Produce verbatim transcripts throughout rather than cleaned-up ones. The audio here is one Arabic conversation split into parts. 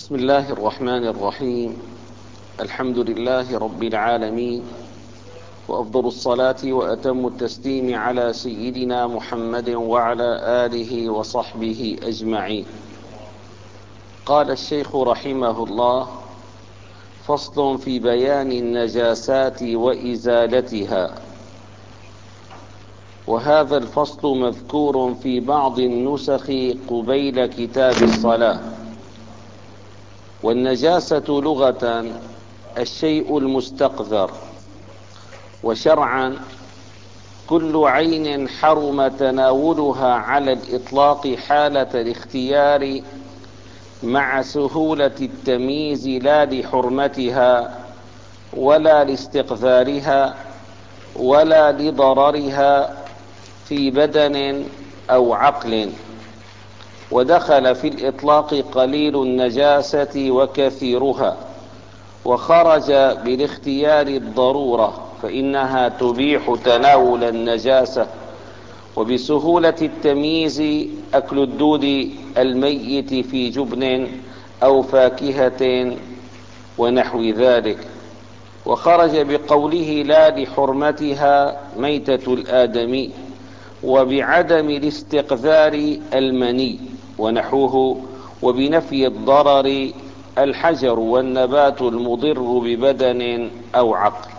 بسم الله الرحمن الرحيم. الحمد لله رب العالمين، وأفضل الصلاة وأتم التسليم على سيدنا محمد وعلى آله وصحبه أجمعين. قال الشيخ رحمه الله: فصل في بيان النجاسات وإزالتها. وهذا الفصل مذكور في بعض النسخ قبيل كتاب الصلاة. والنجاسة لغة الشيء المستقذر، وشرعا كل عين حرم تناولها على الإطلاق حالة الاختيار مع سهولة التمييز، لا لحرمتها ولا لاستقذارها ولا لضررها في بدن أو عقل. ودخل في الإطلاق قليل النجاسة وكثيرها، وخرج بالاختيار الضرورة، فإنها تبيح تناول النجاسة. وبسهولة التمييز أكل الدود الميت في جبن أو فاكهة ونحو ذلك. وخرج بقوله لا لحرمتها ميتة الآدمي، وبعدم الاستقذار المني ونحوه، وبنفي الضرر الحجر والنبات المضر ببدن أو عقل.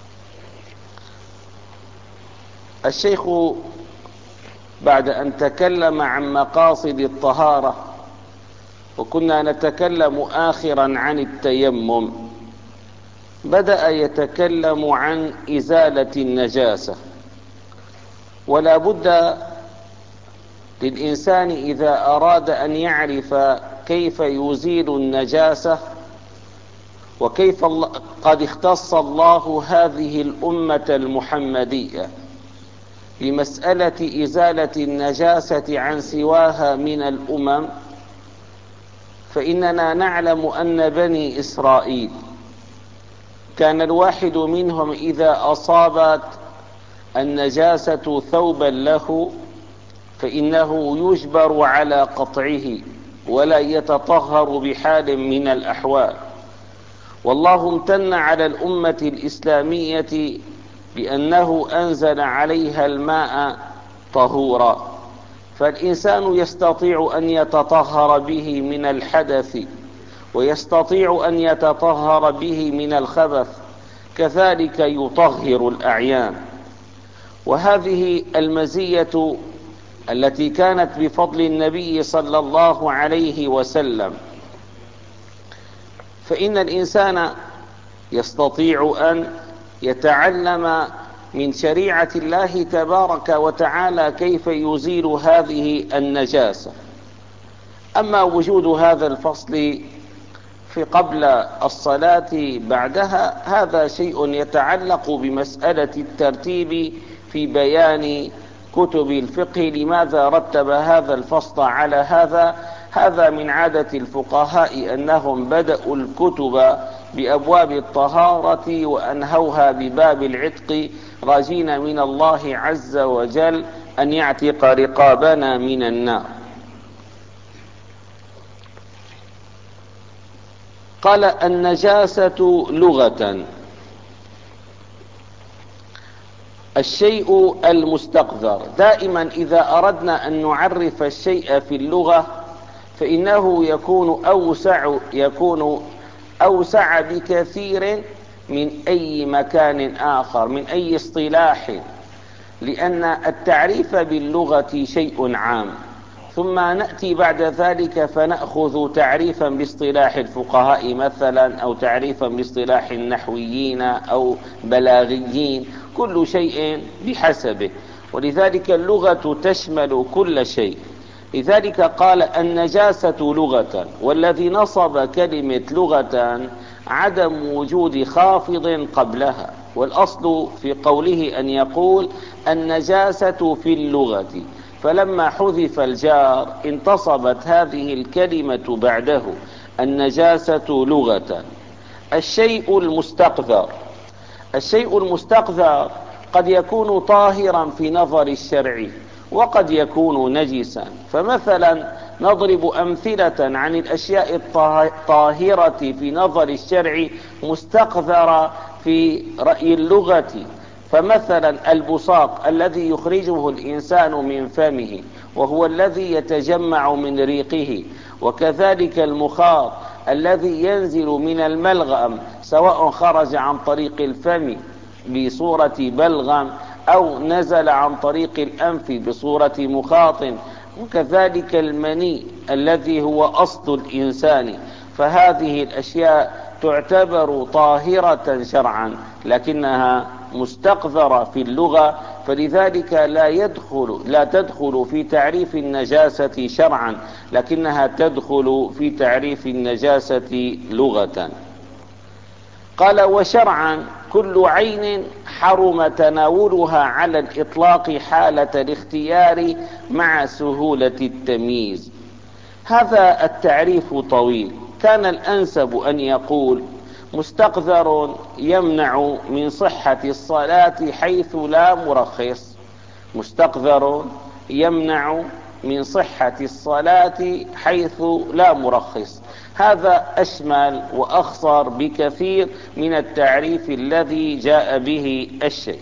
الشيخ بعد أن تكلم عن مقاصد الطهارة، وكنا نتكلم آخرا عن التيمم، بدأ يتكلم عن إزالة النجاسة. ولا بد للإنسان إذا أراد أن يعرف كيف يزيل النجاسة، وكيف قد اختص الله هذه الأمة المحمدية بمسألة إزالة النجاسة عن سواها من الأمم، فإننا نعلم أن بني إسرائيل كان الواحد منهم إذا أصابت النجاسة ثوبا له فإنه يجبر على قطعه ولا يتطهر بحال من الأحوال. والله امتن على الأمة الإسلامية بأنه أنزل عليها الماء طهورا، فالإنسان يستطيع أن يتطهر به من الحدث، ويستطيع أن يتطهر به من الخبث، كذلك يطهر الأعيان. وهذه المزية التي كانت بفضل النبي صلى الله عليه وسلم، فإن الإنسان يستطيع أن يتعلم من شريعة الله تبارك وتعالى كيف يزيل هذه النجاسة. أما وجود هذا الفصل في قبل الصلاة بعدها، هذا شيء يتعلق بمسألة الترتيب في بيان كتب الفقه. لماذا رتب هذا الفصل على هذا؟ هذا من عادة الفقهاء أنهم بدأوا الكتب بأبواب الطهارة وأنهوها بباب العتق، راجين من الله عز وجل أن يعتق رقابنا من النار. قال: النجاسة لغة الشيء المستقذر. دائما إذا أردنا أن نعرف الشيء في اللغة فإنه يكون أوسع يكون أوسع بكثير من أي مكان آخر، من أي اصطلاح، لأن التعريف باللغة شيء عام، ثم نأتي بعد ذلك فنأخذ تعريفا باصطلاح الفقهاء مثلا، أو تعريفا باصطلاح النحويين أو بلاغيين، كل شيء بحسبه. ولذلك اللغة تشمل كل شيء. لذلك قال: النجاسة لغة. والذي نصب كلمة لغة عدم وجود خافض قبلها، والأصل في قوله أن يقول النجاسة في اللغة، فلما حذف الجار انتصبت هذه الكلمة بعده: النجاسة لغة. الشيء المستقذر. الشيء المستقذر قد يكون طاهرا في نظر الشرع، وقد يكون نجسا. فمثلا نضرب أمثلة عن الأشياء الطاهرة في نظر الشرع مستقذرة في رأي اللغة. فمثلا البصاق الذي يخرجه الإنسان من فمه وهو الذي يتجمع من ريقه، وكذلك المخاط الذي ينزل من الملغم سواء خرج عن طريق الفم بصورة بلغم أو نزل عن طريق الأنف بصورة مخاط، وكذلك المني الذي هو أصل الإنسان. فهذه الأشياء تعتبر طاهرة شرعا لكنها مستقذرة في اللغة، فلذلك لا يدخل لا تدخل في تعريف النجاسة شرعا لكنها تدخل في تعريف النجاسة لغة. قال: وشرعا كل عين حرم تناولها على الإطلاق حالة الاختيار مع سهولة التمييز. هذا التعريف طويل، كان الأنسب أن يقول: مستقذر يمنع من صحة الصلاة حيث لا مرخص. مستقذر يمنع من صحة الصلاة حيث لا مرخص. هذا أشمل وأخصر بكثير من التعريف الذي جاء به الشيخ.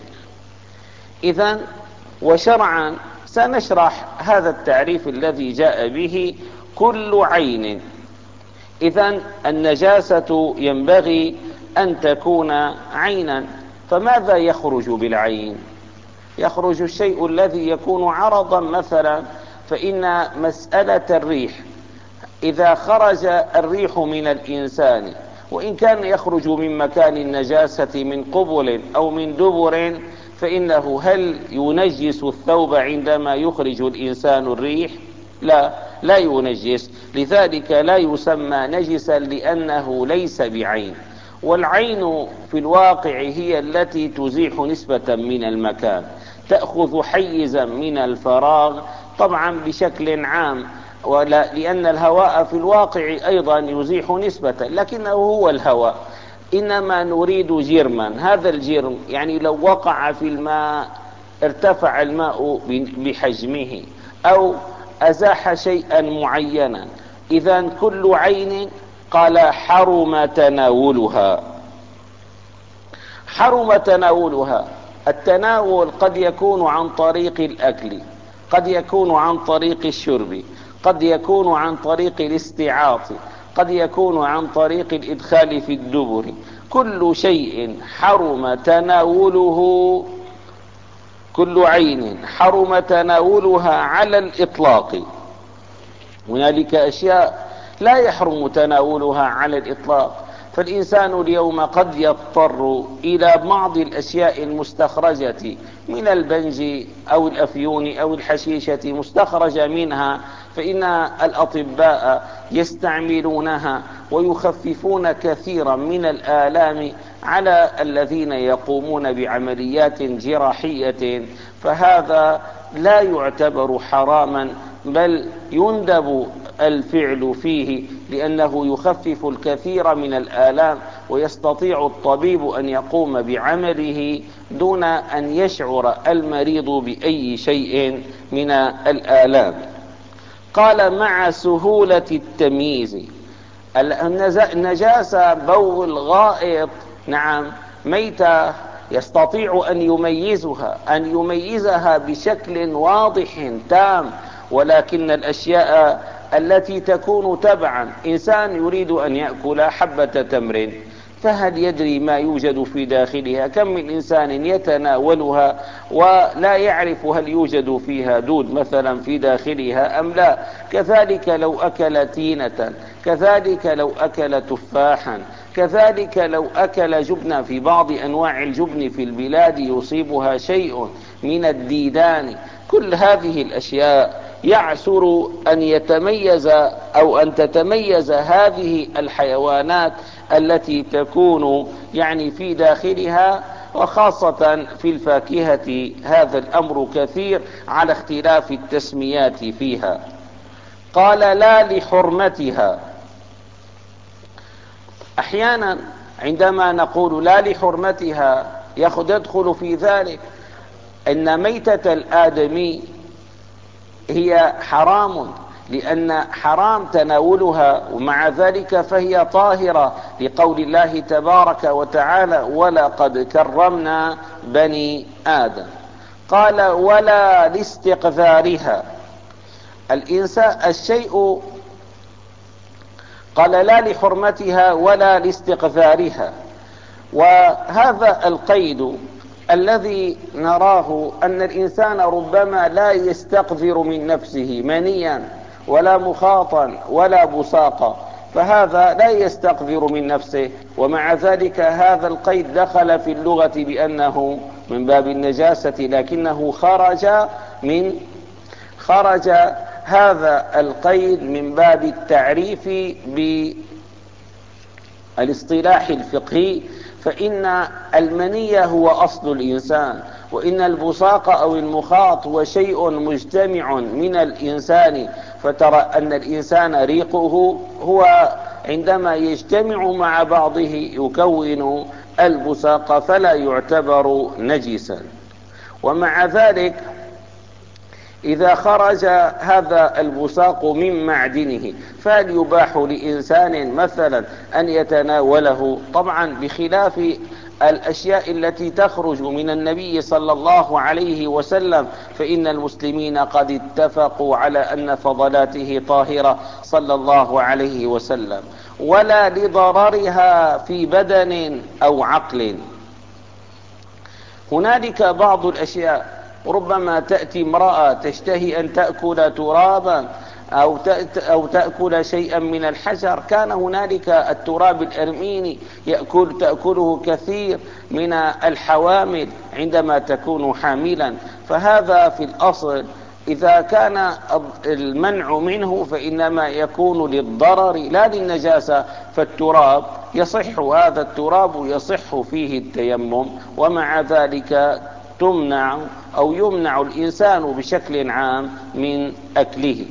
إذن وشرعا سنشرح هذا التعريف الذي جاء به: كل عين. إذن النجاسة ينبغي أن تكون عينا، فماذا يخرج بالعين؟ يخرج الشيء الذي يكون عرضا مثلا، فإن مسألة الريح إذا خرج الريح من الإنسان وإن كان يخرج من مكان النجاسة من قبل أو من دبر، فإنه هل ينجس الثوب عندما يخرج الإنسان الريح؟ لا، لا ينجس، لذلك لا يسمى نجسا لأنه ليس بعين. والعين في الواقع هي التي تزيح نسبة من المكان، تأخذ حيزا من الفراغ طبعا بشكل عام، ولا لأن الهواء في الواقع أيضا يزيح نسبة لكنه هو الهواء، إنما نريد جرما. هذا الجرم يعني لو وقع في الماء ارتفع الماء بحجمه أو أزاح شيئا معينا. إذن كل عين قال حرم تناولها. حرم تناولها، التناول قد يكون عن طريق الأكل، قد يكون عن طريق الشرب، قد يكون عن طريق الاستعاط، قد يكون عن طريق الإدخال في الدبر. كل شيء حرم تناوله، كل عين حرم تناولها على الإطلاق. هنالك أشياء لا يحرم تناولها على الإطلاق، فالإنسان اليوم قد يضطر إلى بعض الأشياء المستخرجة من البنج أو الأفيون أو الحشيشة مستخرجة منها، فإن الأطباء يستعملونها ويخففون كثيرا من الآلام على الذين يقومون بعمليات جراحية، فهذا لا يعتبر حراما بل يندب الفعل فيه لأنه يخفف الكثير من الآلام، ويستطيع الطبيب أن يقوم بعمله دون أن يشعر المريض بأي شيء من الآلام. قال مع سهولة التمييز. النجاسة بول غائط، نعم، ميتة، يستطيع أن يميزها أن يميزها بشكل واضح تام، ولكن الأشياء التي تكون تبعا، إنسان يريد أن يأكل حبة تمر، فهل يدري ما يوجد في داخلها؟ كم من إنسان يتناولها ولا يعرف هل يوجد فيها دود مثلا في داخلها أم لا. كذلك لو أكل تينة، كذلك لو أكل تفاحا، كذلك لو أكل جبنا. في بعض أنواع الجبن في البلاد يصيبها شيء من الديدان. كل هذه الأشياء يعسر أن يتميز أو أن تتميز هذه الحيوانات التي تكون يعني في داخلها، وخاصة في الفاكهة هذا الأمر كثير على اختلاف التسميات فيها. قال لا لحرمتها. أحيانا عندما نقول لا لحرمتها يدخل في ذلك أن ميتة الآدمي هي حرام، لأن حرام تناولها، ومع ذلك فهي طاهرة لقول الله تبارك وتعالى: ولقد كرمنا بني آدم. قال: ولا لاستقذارها. الإنسان الشيء قال: لا لحرمتها ولا لاستقذارها. وهذا القيد الذي نراه أن الإنسان ربما لا يستقذر من نفسه منيا ولا مخاطا ولا بساقا، فهذا لا يستقذر من نفسه، ومع ذلك هذا القيد دخل في اللغة بأنه من باب النجاسة، لكنه خرج من خرج هذا القيد من باب التعريف بالاصطلاح الفقهي، فإن المني هو أصل الإنسان، وإن البصاق أو المخاط هو شيء مجتمع من الإنسان، فترى أن الإنسان ريقه هو عندما يجتمع مع بعضه يكون البصاق، فلا يعتبر نجسا. ومع ذلك إذا خرج هذا البصاق من معدنه فهل يباح لإنسان مثلا أن يتناوله؟ طبعا بخلاف الأشياء التي تخرج من النبي صلى الله عليه وسلم، فإن المسلمين قد اتفقوا على أن فضلاته طاهرة صلى الله عليه وسلم، ولا لضررها في بدن أو عقل. هنالك بعض الأشياء ربما تأتي امرأة تشتهي أن تأكل ترابا أو أو تأكل شيئا من الحجر، كان هنالك التراب الأرميني يأكل تأكله كثير من الحوامل عندما تكون حاملا، فهذا في الأصل إذا كان المنع منه فإنما يكون للضرر لا للنجاسة، فالتراب يصح هذا التراب يصح فيه التيمم، ومع ذلك تمنع أو يمنع الإنسان بشكل عام من أكله.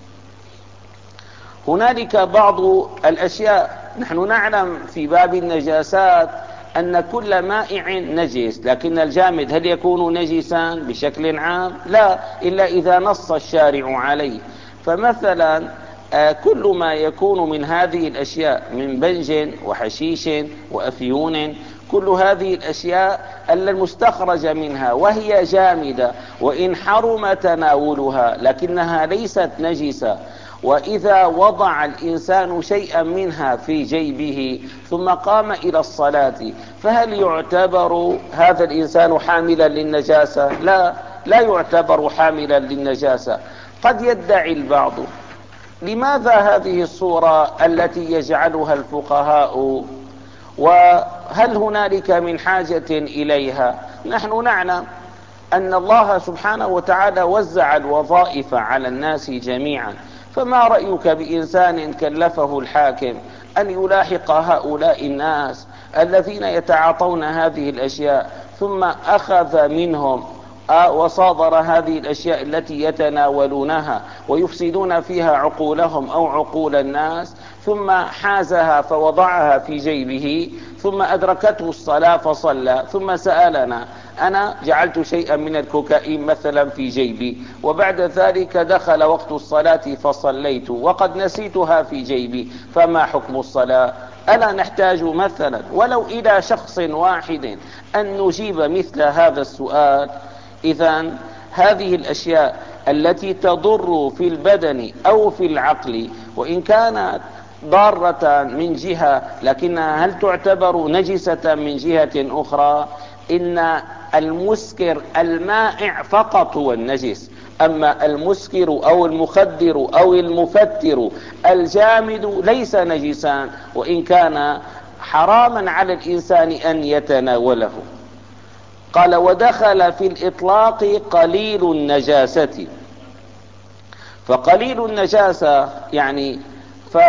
هنالك بعض الأشياء، نحن نعلم في باب النجاسات أن كل مائع نجس، لكن الجامد هل يكون نجسا بشكل عام؟ لا، إلا إذا نص الشارع عليه. فمثلا كل ما يكون من هذه الأشياء من بنج وحشيش وأفيون، كل هذه الأشياء المستخرج منها وهي جامدة وإن حرم تناولها لكنها ليست نجسة، وإذا وضع الإنسان شيئا منها في جيبه ثم قام إلى الصلاة فهل يعتبر هذا الإنسان حاملا للنجاسة؟ لا، لا يعتبر حاملا للنجاسة. قد يدعي البعض: لماذا هذه الصورة التي يجعلها الفقهاء، وهل هنالك من حاجة إليها؟ نحن نعلم أن الله سبحانه وتعالى وزع الوظائف على الناس جميعا، فما رأيك بإنسان كلفه الحاكم أن يلاحق هؤلاء الناس الذين يتعاطون هذه الأشياء، ثم أخذ منهم وصادر هذه الأشياء التي يتناولونها ويفسدون فيها عقولهم أو عقول الناس، ثم حازها فوضعها في جيبه، ثم أدركته الصلاة فصلى، ثم سألنا: أنا جعلت شيئا من الكوكايين مثلا في جيبي، وبعد ذلك دخل وقت الصلاة فصليت وقد نسيتها في جيبي، فما حكم الصلاة؟ ألا نحتاج مثلا ولو إلى شخص واحد أن نجيب مثل هذا السؤال؟ إذن هذه الأشياء التي تضر في البدن أو في العقل وإن كانت ضارة من جهة لكنها هل تعتبر نجسة من جهة أخرى؟ إن المسكر المائع فقط هو النجس، أما المسكر أو المخدر أو المفتر الجامد ليس نجسا، وإن كان حراما على الإنسان أن يتناوله. قال: ودخل في الإطلاق قليل النجاسة. فقليل النجاسة يعني ف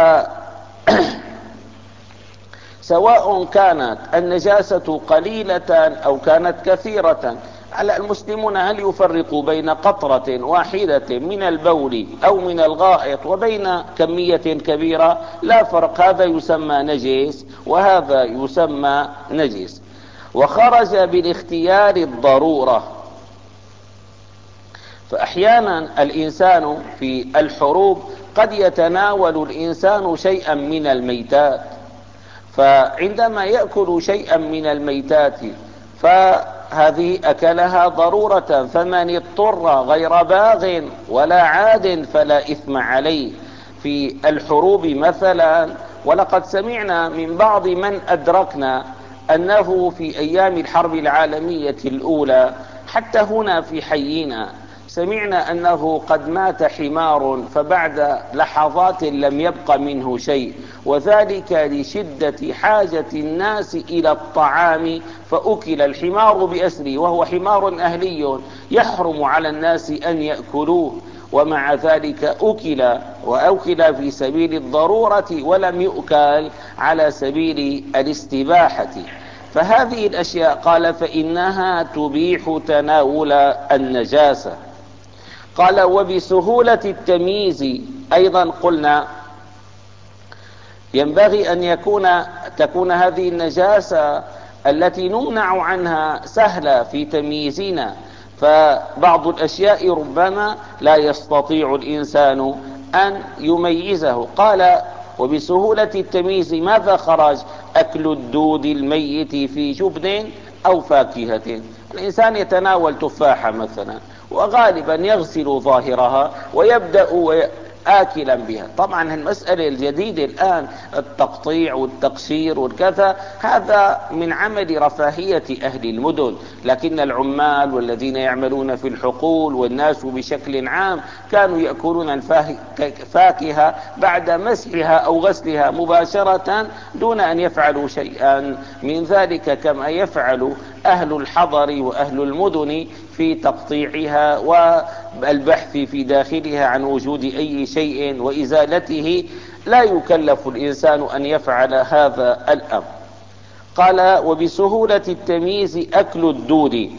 سواء كانت النجاسة قليلة أو كانت كثيرة، على المسلمون هل يفرقوا بين قطرة واحدة من البول أو من الغائط وبين كمية كبيرة؟ لا فرق، هذا يسمى نجس وهذا يسمى نجس. وخرج بالاختيار الضرورة، فأحيانا الإنسان في الحروب قد يتناول الإنسان شيئا من الميتات، فعندما يأكل شيئا من الميتات فهذه أكلها ضرورة، فمن اضطر غير باغ ولا عاد فلا إثم عليه. في الحروب مثلا، ولقد سمعنا من بعض من أدركنا أنه في أيام الحرب العالمية الأولى حتى هنا في حينا سمعنا أنه قد مات حمار فبعد لحظات لم يبق منه شيء، وذلك لشدة حاجة الناس إلى الطعام، فأكل الحمار بأسره وهو حمار أهلي يحرم على الناس أن يأكلوه، ومع ذلك أكل، وأكل في سبيل الضرورة ولم يؤكل على سبيل الاستباحة. فهذه الأشياء قال فإنها تبيح تناول النجاسة. قال وبسهولة التمييز أيضا قلنا ينبغي أن يكون تكون هذه النجاسة التي نمنع عنها سهلة في تمييزنا، فبعض الأشياء ربما لا يستطيع الإنسان أن يميزه. قال وبسهولة التمييز ماذا خرج؟ أكل الدود الميت في جبن أو فاكهة. الإنسان يتناول تفاحة مثلا وغالبا يغسل ظاهرها ويبدأ آكلا بها. طبعا المسألة الجديدة الآن التقطيع والتقشير والكذا، هذا من عمل رفاهية أهل المدن، لكن العمال والذين يعملون في الحقول والناس بشكل عام كانوا يأكلون الفاكهة بعد مسحها أو غسلها مباشرة دون أن يفعلوا شيئا من ذلك، كما يفعل أهل الحضر وأهل المدن في تقطيعها والبحث في داخلها عن وجود أي شيء وإزالته. لا يكلف الإنسان أن يفعل هذا الأمر. قال وبسهولة التمييز أكل الدود.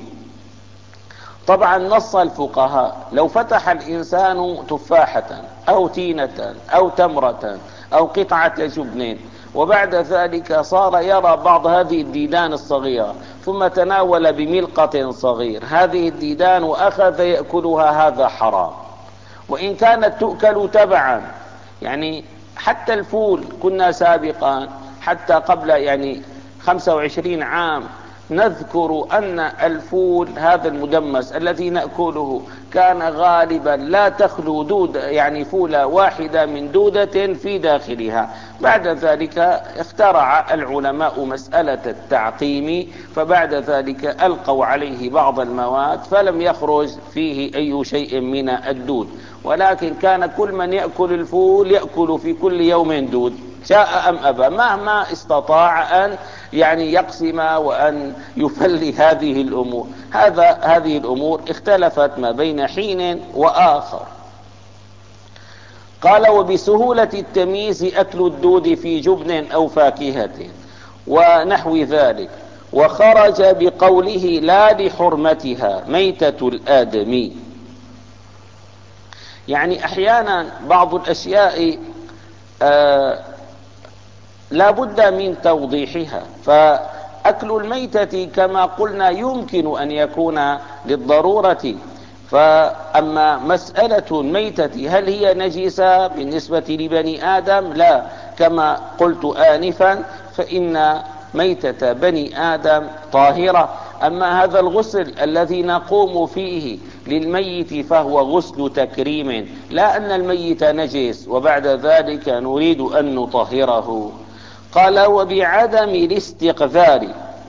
طبعا نص الفقهاء لو فتح الإنسان تفاحة أو تينة أو تمرة أو قطعة جبن وبعد ذلك صار يرى بعض هذه الديدان الصغيرة ثم تناول بملقة صغير هذه الديدان وأخذ يأكلها، هذا حرام، وإن كانت تؤكل تبعا. يعني حتى الفول كنا سابقا حتى قبل يعني خمسة وعشرين عام نذكر أن الفول هذا المدمس الذي نأكله كان غالبا لا تخلو دودة، يعني فولة واحدة من دودة في داخلها. بعد ذلك اخترع العلماء مسألة التعقيم، فبعد ذلك ألقوا عليه بعض المواد فلم يخرج فيه أي شيء من الدود، ولكن كان كل من يأكل الفول يأكل في كل يوم دود شاء أم أبى، مهما استطاع أن يعني يقسم وأن يفلي هذه الأمور. هذا هذه الأمور اختلفت ما بين حين وآخر. قال وبسهولة التمييز أكل الدود في جبن أو فاكهة ونحو ذلك. وخرج بقوله لا لحرمتها ميتة الآدمي. يعني أحيانا بعض الأشياء آه لا بد من توضيحها، فأكل الميتة كما قلنا يمكن أن يكون للضرورة، فأما مسألة الميتة هل هي نجسة بالنسبة لبني آدم؟ لا، كما قلت آنفا فإن ميتة بني آدم طاهرة. أما هذا الغسل الذي نقوم فيه للميت فهو غسل تكريم، لا أن الميت نجس وبعد ذلك نريد أن نطهره. قال وبعدم الاستقذار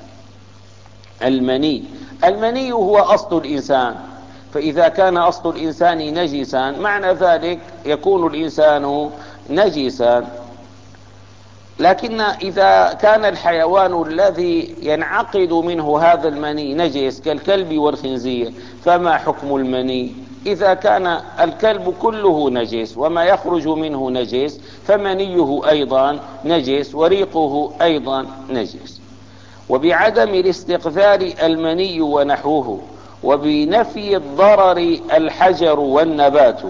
المني. المني هو أصل الإنسان، فإذا كان أصل الإنسان نجسا معنى ذلك يكون الإنسان نجسا. لكن إذا كان الحيوان الذي ينعقد منه هذا المني نجس كالكلب والخنزير فما حكم المني؟ إذا كان الكلب كله نجس وما يخرج منه نجس فمنيه أيضا نجس وريقه أيضا نجس. وبعدم الاستقذار المني ونحوه. وبنفي الضرر الحجر والنبات.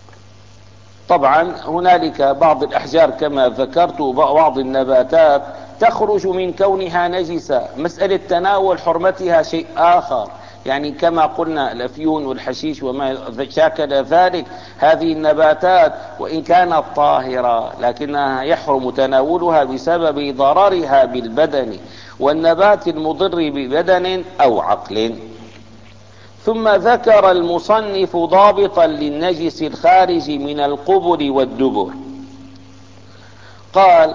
طبعا هنالك بعض الأحجار كما ذكرت وبعض النباتات تخرج من كونها نجسة. مسألة تناول حرمتها شيء آخر، يعني كما قلنا الأفيون والحشيش وما شاكل ذلك، هذه النباتات وإن كانت طاهرة لكنها يحرم تناولها بسبب ضررها بالبدن والنبات المضر ببدن أو عقل. ثم ذكر المصنف ضابطا للنجس الخارج من القبل والدبر، قال: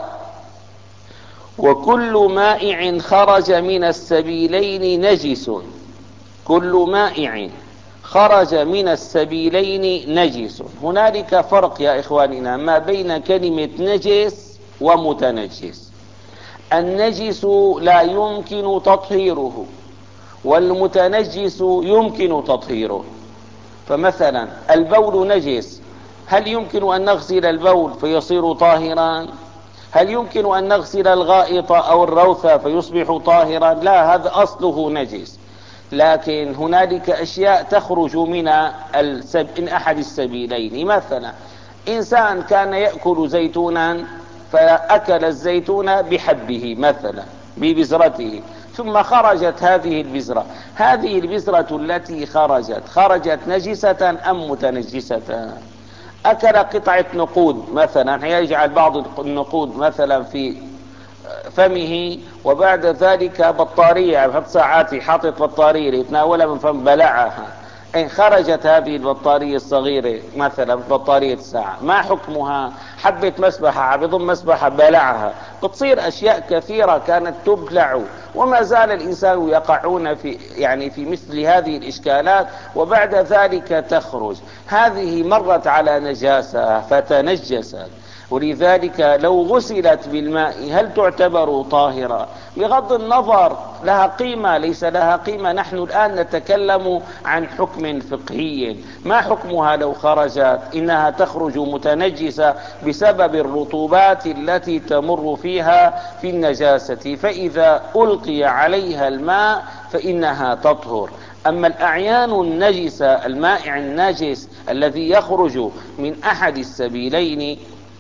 وكل مائع خرج من السبيلين نجس. كل مائع خرج من السبيلين نجس. هنالك فرق يا إخواننا ما بين كلمة نجس ومتنجس. النجس لا يمكن تطهيره، والمتنجس يمكن تطهيره. فمثلا البول نجس، هل يمكن أن نغسل البول فيصير طاهرا؟ هل يمكن أن نغسل الغائط أو الروث فيصبح طاهرا؟ لا، هذا أصله نجس. لكن هنالك أشياء تخرج من السب... من أحد السبيلين. مثلا إنسان كان يأكل زيتونا فأكل الزيتون بحبه مثلا ببذرته، ثم خرجت هذه البذرة. هذه البذرة التي خرجت خرجت نجسة أم متنجسة؟ أكل قطعة نقود مثلا، يجعل بعض النقود مثلا في فمه وبعد ذلك بطارية بحط ساعات حاطط بطارية يتناولها من فم بلعها، إن خرجت هذه البطارية الصغيرة مثلا بطارية الساعة، ما حكمها؟ حبة مسبحة بضم مسبحة بلعها، بتصير أشياء كثيرة كانت تبلع، وما زال الإنسان يقعون في يعني في مثل هذه الإشكالات، وبعد ذلك تخرج. هذه مرت على نجاسة فتنجست، ولذلك لو غسلت بالماء هل تعتبر طاهرة؟ بغض النظر لها قيمة ليس لها قيمة. نحن الآن نتكلم عن حكم فقهي. ما حكمها لو خرجت؟ إنها تخرج متنجسة بسبب الرطوبات التي تمر فيها في النجاسة، فإذا ألقي عليها الماء فإنها تطهر. أما الأعيان النجسة المائع النجس الذي يخرج من أحد السبيلين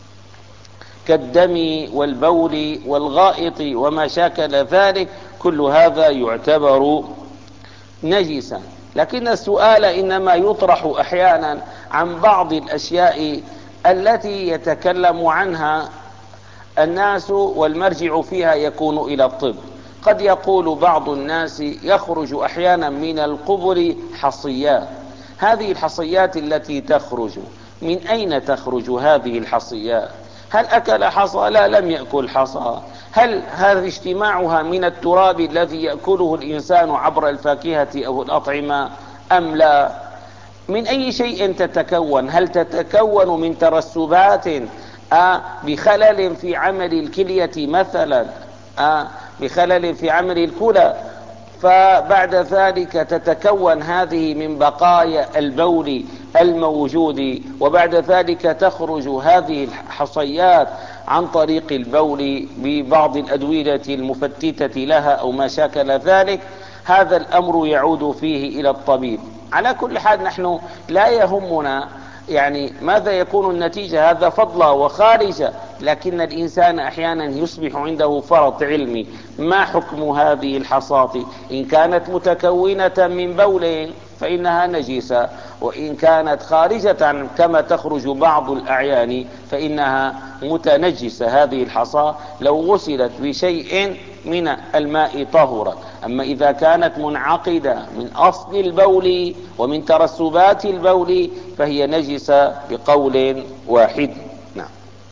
كالدم والبول والغائط وما شاكل ذلك، كل هذا يعتبر نجسا. لكن السؤال إنما يطرح أحيانا عن بعض الأشياء التي يتكلم عنها الناس والمرجع فيها يكون إلى الطب. قد يقول بعض الناس يخرج أحيانا من القبر حصيات. هذه الحصيات التي تخرج من أين تخرج هذه الحصيات؟ هل أكل حصى؟ لا، لم يأكل حصى. هل هذا اجتماعها من التراب الذي يأكله الإنسان عبر الفاكهة أو الأطعمة أم لا؟ من أي شيء تتكون؟ هل تتكون من ترسبات آه بخلل في عمل الكلية مثلا، آه بخلل في عمل الكلى، فبعد ذلك تتكون هذه من بقايا البول الموجود، وبعد ذلك تخرج هذه الحصيات عن طريق البول ببعض الأدوية المفتتة لها أو ما شاكل ذلك. هذا الأمر يعود فيه إلى الطبيب. على كل حال نحن لا يهمنا يعني ماذا يكون النتيجة، هذا فضلة وخارجة، لكن الإنسان أحيانا يصبح عنده فرط علمي. ما حكم هذه الحصاة؟ إن كانت متكونة من بول فإنها نجسة، وإن كانت خارجة كما تخرج بعض الأعيان فإنها متنجسة. هذه الحصاة لو غسلت بشيء من الماء طهرت. أما إذا كانت منعقدة من أصل البول ومن ترسبات البول فهي نجسة بقول واحد. نعم.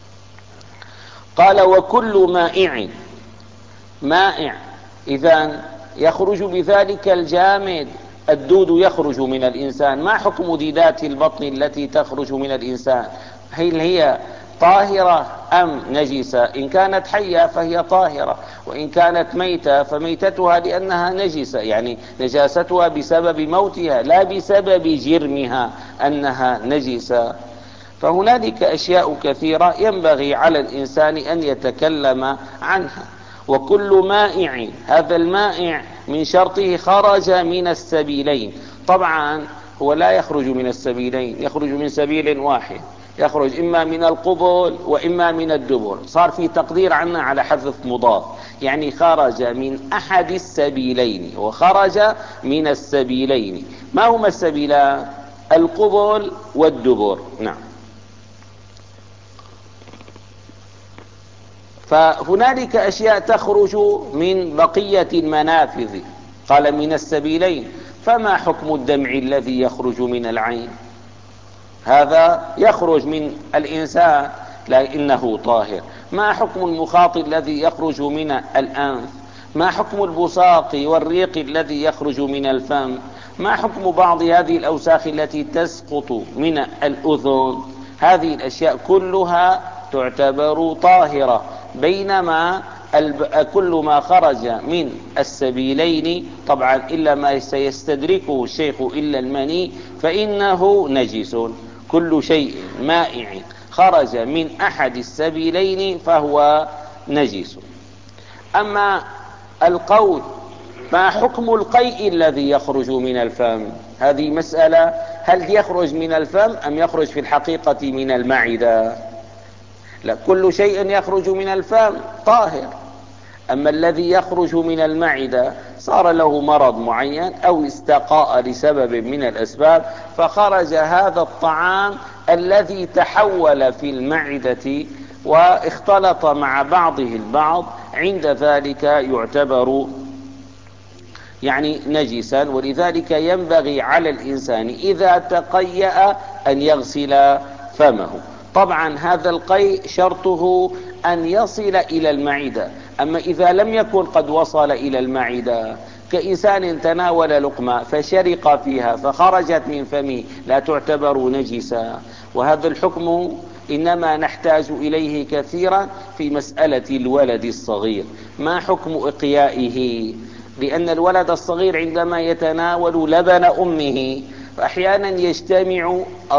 قال: وكل مائع. مائع إذن يخرج بذلك الجامد. الدود يخرج من الإنسان. ما حكم ديدات البطن التي تخرج من الإنسان؟ هل هي طاهرة أم نجسة؟ إن كانت حية فهي طاهرة، وإن كانت ميتة فميتتها لأنها نجسة، يعني نجاستها بسبب موتها لا بسبب جرمها أنها نجسة. فهنالك أشياء كثيرة ينبغي على الإنسان أن يتكلم عنها. وكل مائع، هذا المائع من شرطه خرج من السبيلين. طبعا هو لا يخرج من السبيلين، يخرج من سبيل واحد، يخرج إما من القبل وإما من الدبر، صار في تقدير عنا على حذف مضاف، يعني خرج من أحد السبيلين وخرج من السبيلين. ما هما السبيلان؟ القبل والدبر. نعم. فهنالك أشياء تخرج من بقية المنافذ، قال من السبيلين. فما حكم الدمع الذي يخرج من العين؟ هذا يخرج من الإنسان لكنه طاهر. ما حكم المخاط الذي يخرج من الأنف؟ ما حكم البصاق والريق الذي يخرج من الفم؟ ما حكم بعض هذه الأوساخ التي تسقط من الأذن؟ هذه الأشياء كلها تعتبر طاهرة، بينما كل ما خرج من السبيلين طبعا إلا ما سيستدركه الشيخ إلا المني فإنه نجس. كل شيء مائع خرج من أحد السبيلين فهو نجس. أما القول ما حكم القيء الذي يخرج من الفم؟ هذه مسألة، هل يخرج من الفم أم يخرج في الحقيقة من المعدة؟ لا، كل شيء يخرج من الفم طاهر، أما الذي يخرج من المعدة صار له مرض معين أو استقاء لسبب من الأسباب فخرج هذا الطعام الذي تحول في المعدة واختلط مع بعضه البعض، عند ذلك يعتبر يعني نجسا. ولذلك ينبغي على الإنسان إذا تقيأ أن يغسل فمه. طبعا هذا القيء شرطه أن يصل إلى المعدة، أما إذا لم يكن قد وصل إلى المعدة كإنسان تناول لقمة فشرق فيها فخرجت من فمه لا تعتبر نجسا. وهذا الحكم إنما نحتاج إليه كثيرا في مسألة الولد الصغير. ما حكم إقيائه؟ لأن الولد الصغير عندما يتناول لبن أمه فأحيانا يجتمع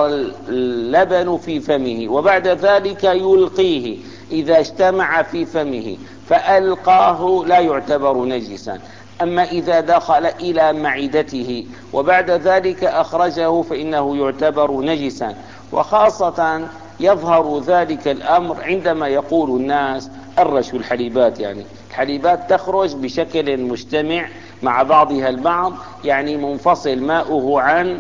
اللبن في فمه وبعد ذلك يلقيه، إذا اجتمع في فمه فألقاه لا يعتبر نجسا. أما إذا دخل إلى معدته وبعد ذلك أخرجه فإنه يعتبر نجسا. وخاصة يظهر ذلك الأمر عندما يقول الناس الرش الحليبات، يعني الحليبات تخرج بشكل مجتمع مع بعضها البعض، يعني منفصل ماؤه عن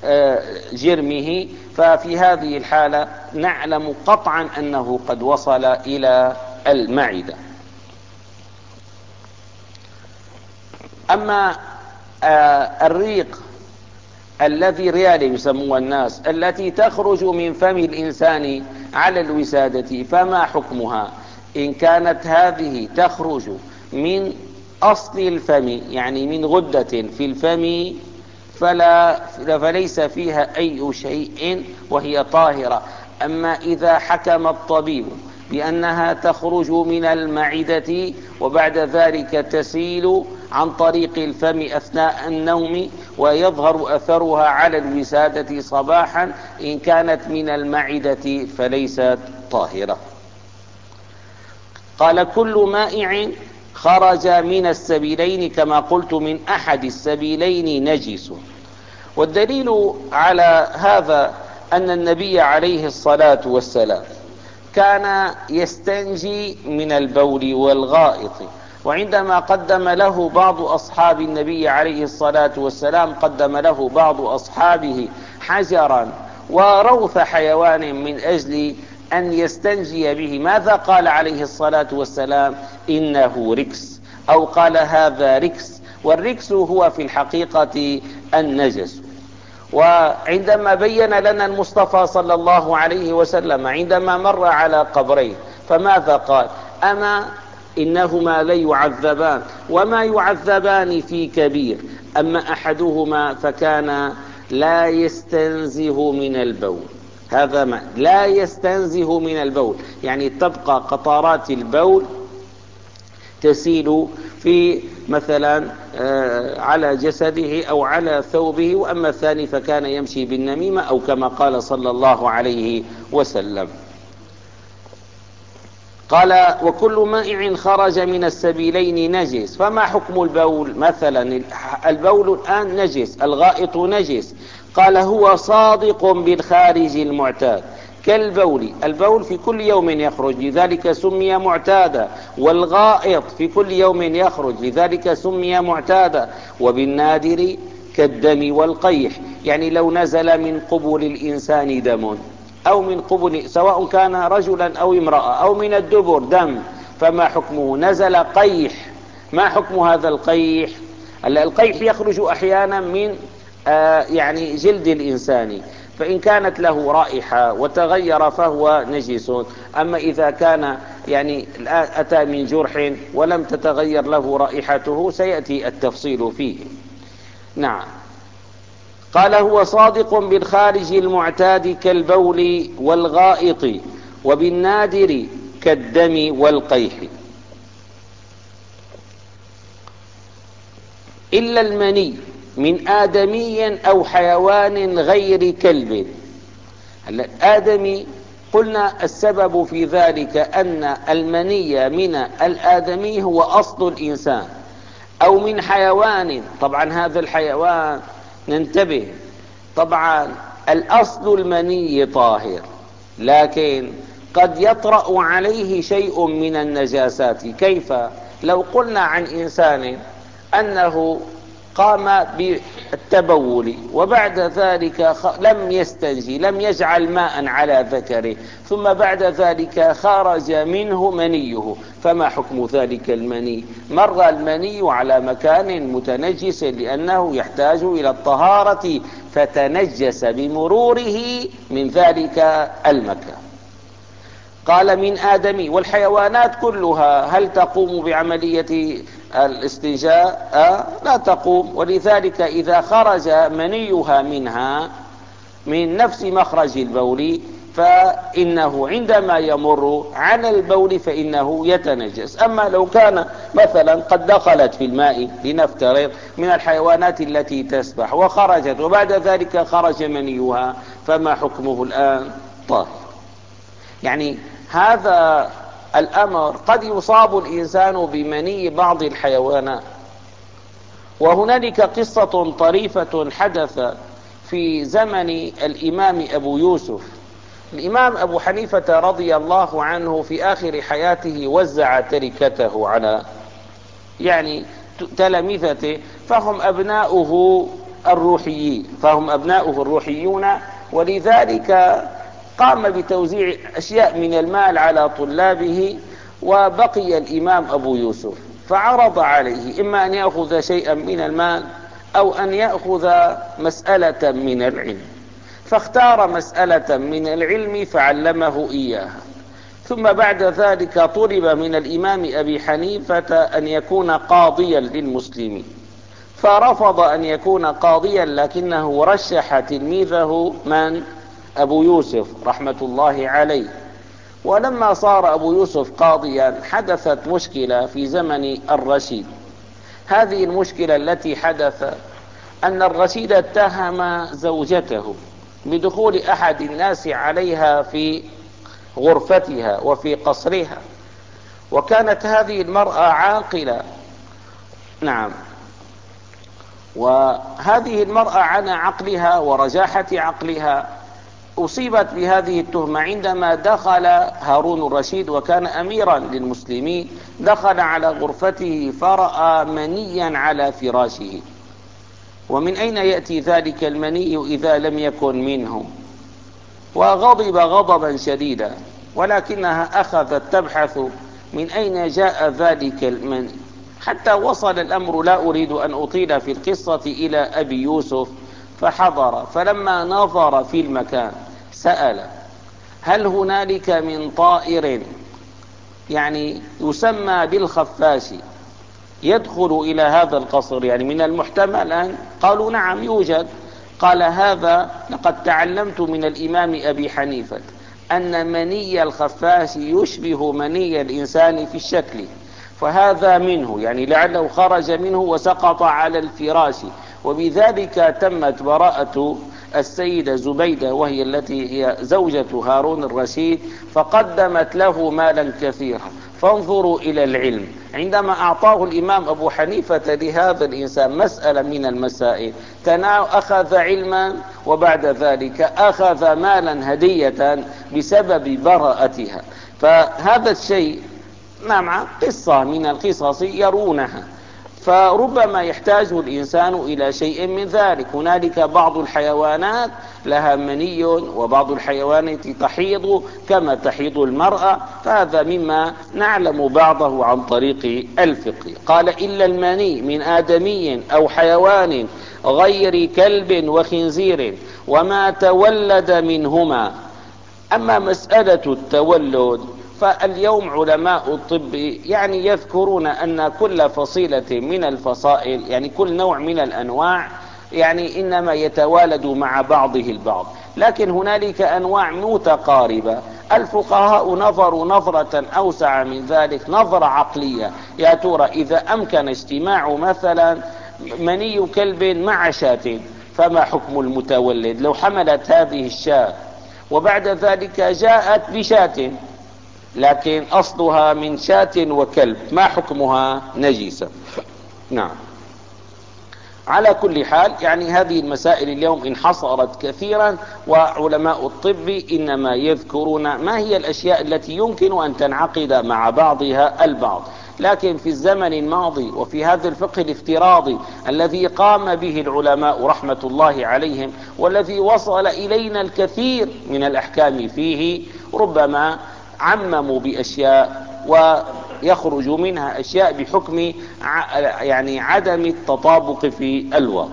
جرمه، ففي هذه الحالة نعلم قطعا أنه قد وصل إلى المعدة. أما الريق الذي ريال يسموها الناس التي تخرج من فم الإنسان على الوسادة فما حكمها؟ إن كانت هذه تخرج من أصل الفم يعني من غدة في الفم فلا فليس فيها أي شيء وهي طاهرة. أما إذا حكم الطبيب بأنها تخرج من المعدة وبعد ذلك تسيل عن طريق الفم أثناء النوم ويظهر أثرها على الوسادة صباحا، إن كانت من المعدة فليست طاهرة. قال كل مائع خرج من السبيلين كما قلت من أحد السبيلين نجس. والدليل على هذا أن النبي عليه الصلاة والسلام كان يستنجي من البول والغائط، وعندما قدم له بعض أصحاب النبي عليه الصلاة والسلام قدم له بعض أصحابه حجرا وروث حيوان من أجل أن يستنجي به، ماذا قال عليه الصلاة والسلام؟ إنه ركس، أو قال هذا ركس، والركس هو في الحقيقة النجس. وعندما بين لنا المصطفى صلى الله عليه وسلم عندما مر على قبرين فماذا قال؟ أما إنهما ليعذبان وما يعذبان في كبير، أما أحدهما فكان لا يستنزه من البول. هذا ما لا يستنزه من البول، يعني تبقى قطرات البول تسيل في مثلا على جسده أو على ثوبه، وأما الثاني فكان يمشي بالنميمة أو كما قال صلى الله عليه وسلم. قال وكل مائع خرج من السبيلين نجس. فما حكم البول؟ مثلا البول الآن نجس، الغائط نجس. قال هو صادق بالخارج المعتاد كالبول، البول في كل يوم يخرج لذلك سمي معتادا، والغائط في كل يوم يخرج لذلك سمي معتادا، وبالنادر كالدم والقيح، يعني لو نزل من قبل الإنسان دم أو من قبل سواء كان رجلا أو امرأة أو من الدبر دم، فما حكمه؟ نزل قيح، ما حكم هذا القيح؟ القيح يخرج أحيانا من آه يعني جلد الإنسان، فإن كانت له رائحة وتغير فهو نجس. أما إذا كان يعني أتى من جرح ولم تتغير له رائحته سيأتي التفصيل فيه. نعم. قال هو صادق بالخارج المعتاد كالبول والغائط، وبالنادر كالدم والقيح، إلا المني من آدمي أو حيوان غير كلب. الآدمي قلنا السبب في ذلك أن المني من الآدمي هو أصل الإنسان، أو من حيوان. طبعا هذا الحيوان ننتبه، طبعا الأصل المني طاهر، لكن قد يطرأ عليه شيء من النجاسات. كيف؟ لو قلنا عن إنسان أنه قام بالتبول وبعد ذلك لم يستنجي، لم يجعل ماء على ذكره، ثم بعد ذلك خرج منه منيه، فما حكم ذلك المني؟ مر المني على مكان متنجس لأنه يحتاج إلى الطهارة فتنجس بمروره من ذلك المكان. قال من آدمي. والحيوانات كلها هل تقوم بعملية الاستنجاء؟ آه لا تقوم، ولذلك إذا خرج منيها منها من نفس مخرج البول فإنه عندما يمر على البول فإنه يتنجس. أما لو كان مثلا قد دخلت في الماء لنفترض من الحيوانات التي تسبح وخرجت وبعد ذلك خرج منيها، فما حكمه الآن؟ طاهر. يعني هذا الأمر قد يصاب الإنسان بمني بعض الحيوانات. وهنالك قصة طريفة حدث في زمن الإمام أبو يوسف. الإمام أبو حنيفة رضي الله عنه في آخر حياته وزع تركته على يعني تلامذته، فهم أبناؤه الروحيين فهم أبناؤه الروحيون ولذلك قام بتوزيع أشياء من المال على طلابه. وبقي الإمام أبو يوسف فعرض عليه إما أن يأخذ شيئا من المال أو أن يأخذ مسألة من العلم، فاختار مسألة من العلم فعلمه إياها. ثم بعد ذلك طلب من الإمام أبي حنيفة أن يكون قاضيا للمسلمين، فرفض أن يكون قاضيا، لكنه رشح تلميذه من؟ أبو يوسف رحمة الله عليه. ولما صار أبو يوسف قاضيا حدثت مشكلة في زمن الرشيد. هذه المشكلة التي حدث أن الرشيد اتهم زوجته بدخول أحد الناس عليها في غرفتها وفي قصرها، وكانت هذه المرأة عاقلة. نعم. وهذه المرأة على عقلها ورجاحة عقلها أصيبت بهذه التهمة عندما دخل هارون الرشيد وكان أميرا للمسلمين، دخل على غرفته فرأى منيا على فراشه. ومن أين يأتي ذلك المني إذا لم يكن منه؟ وغضب غضبا شديدا، ولكنها أخذت تبحث من أين جاء ذلك المني، حتى وصل الأمر، لا أريد أن أطيل في القصة، إلى أبي يوسف فحضر. فلما نظر في المكان سأل هل هنالك من طائر يعني يسمى بالخفاش يدخل إلى هذا القصر، يعني من المحتمل أن؟ قالوا نعم يوجد. قال هذا لقد تعلمت من الإمام أبي حنيفة أن مني الخفاش يشبه مني الإنسان في الشكل، فهذا منه، يعني لعله خرج منه وسقط على الفراش، وبذلك تمت براءة السيدة زبيدة وهي التي هي زوجة هارون الرشيد، فقدمت له مالا كثيرا. فانظروا إلى العلم، عندما أعطاه الإمام أبو حنيفة لهذا الإنسان مسألة من المسائل أخذ علما وبعد ذلك أخذ مالا هدية بسبب براءتها. فهذا الشيء مع قصة من القصص يرونها، فربما يحتاج الإنسان إلى شيء من ذلك. هنالك بعض الحيوانات لها مني وبعض الحيوانات تحيض كما تحيض المرأة، فهذا مما نعلم بعضه عن طريق الفقه. قال إلا المني من آدمي أو حيوان غير كلب وخنزير وما تولد منهما. أما مسألة التولد فاليوم علماء الطب يعني يذكرون أن كل فصيلة من الفصائل يعني كل نوع من الأنواع يعني إنما يتوالد مع بعضه البعض، لكن هنالك أنواع متقاربة. الفقهاء نظروا نظرة أوسع من ذلك، نظرة عقلية. يا ترى إذا أمكن اجتماع مثلا مني كلب مع شاة فما حكم المتولد؟ لو حملت هذه الشاة وبعد ذلك جاءت بشاة لكن أصلها من شاة وكلب، ما حكمها؟ نجسة. نعم. على كل حال يعني هذه المسائل اليوم انحصرت كثيرا، وعلماء الطب إنما يذكرون ما هي الأشياء التي يمكن أن تنعقد مع بعضها البعض. لكن في الزمن الماضي وفي هذا الفقه الافتراضي الذي قام به العلماء رحمة الله عليهم والذي وصل إلينا الكثير من الأحكام فيه، ربما عمموا بأشياء ويخرج منها أشياء بحكم يعني عدم التطابق في الواقع.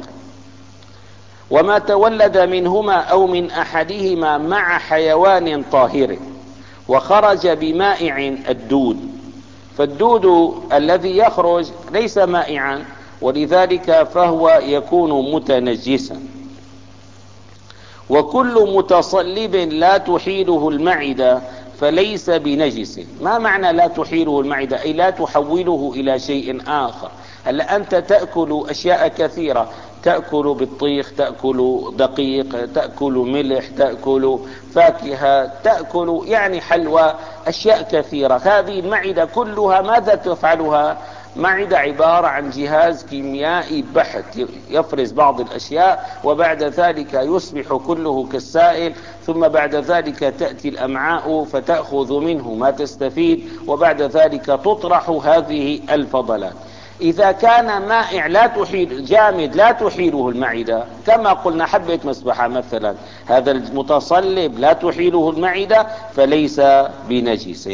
وما تولد منهما أو من أحدهما مع حيوان طاهر وخرج بمائع الدود. فالدود الذي يخرج ليس مائعا ولذلك فهو يكون متنجسا. وكل متصلب لا تحيله المعدة فليس بنجس. ما معنى لا تحيله المعدة؟ أي لا تحوله إلى شيء آخر. هلا أنت تأكل أشياء كثيرة، تأكل بطيخ، تأكل دقيق، تأكل ملح، تأكل فاكهة، تأكل يعني حلوى، أشياء كثيرة. هذه المعدة كلها ماذا تفعلها؟ معدة عبارة عن جهاز كيميائي بحت يفرز بعض الأشياء وبعد ذلك يصبح كله كالسائل، ثم بعد ذلك تأتي الأمعاء فتأخذ منه ما تستفيد وبعد ذلك تطرح هذه الفضلات. إذا كان مائع لا تحيل جامد لا تحيله المعدة كما قلنا حبة مسبحة مثلا، هذا المتصلب لا تحيله المعدة فليس بنجس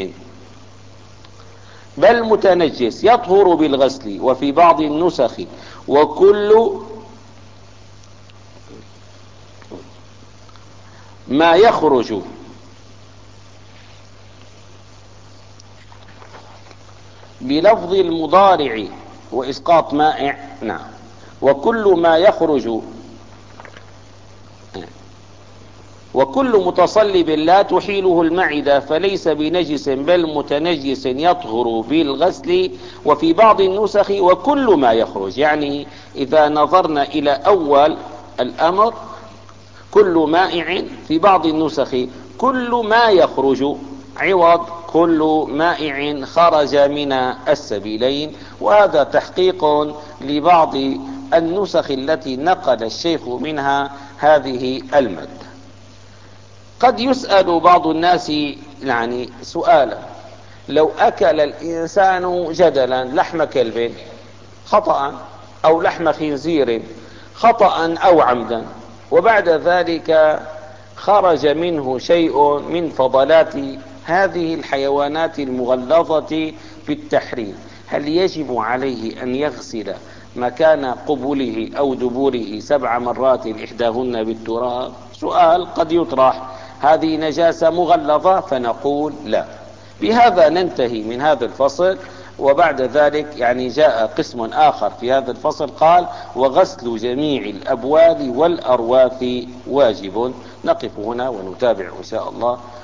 بل متنجس يطهر بالغسل. وفي بعض النسخ وكل ما يخرج بلفظ المضارع وإسقاط مائع. نعم. وكل ما يخرج وكل متصلب لا تحيله المعدة فليس بنجس بل متنجس يطهر بالغسل. وفي بعض النسخ وكل ما يخرج، يعني إذا نظرنا إلى أول الأمر كل مائع، في بعض النسخ كل ما يخرج عوض كل مائع خرج من السبيلين. وهذا تحقيق لبعض النسخ التي نقل الشيخ منها هذه المادة. قد يسأل بعض الناس يعني سؤالا: لو أكل الإنسان جدلا لحم كلب خطأ أو لحم خنزير خطأ أو عمدا وبعد ذلك خرج منه شيء من فضلات هذه الحيوانات المغلظة في التحريم، هل يجب عليه أن يغسل مكان قبله أو دبوره سبع مرات إحداهن بالتراب؟ سؤال قد يطرح. هذه نجاسة مغلظة؟ فنقول لا. بهذا ننتهي من هذا الفصل. وبعد ذلك يعني جاء قسم آخر في هذا الفصل قال: وغسل جميع الأبوال والأرواث واجب. نقف هنا ونتابع إن شاء الله.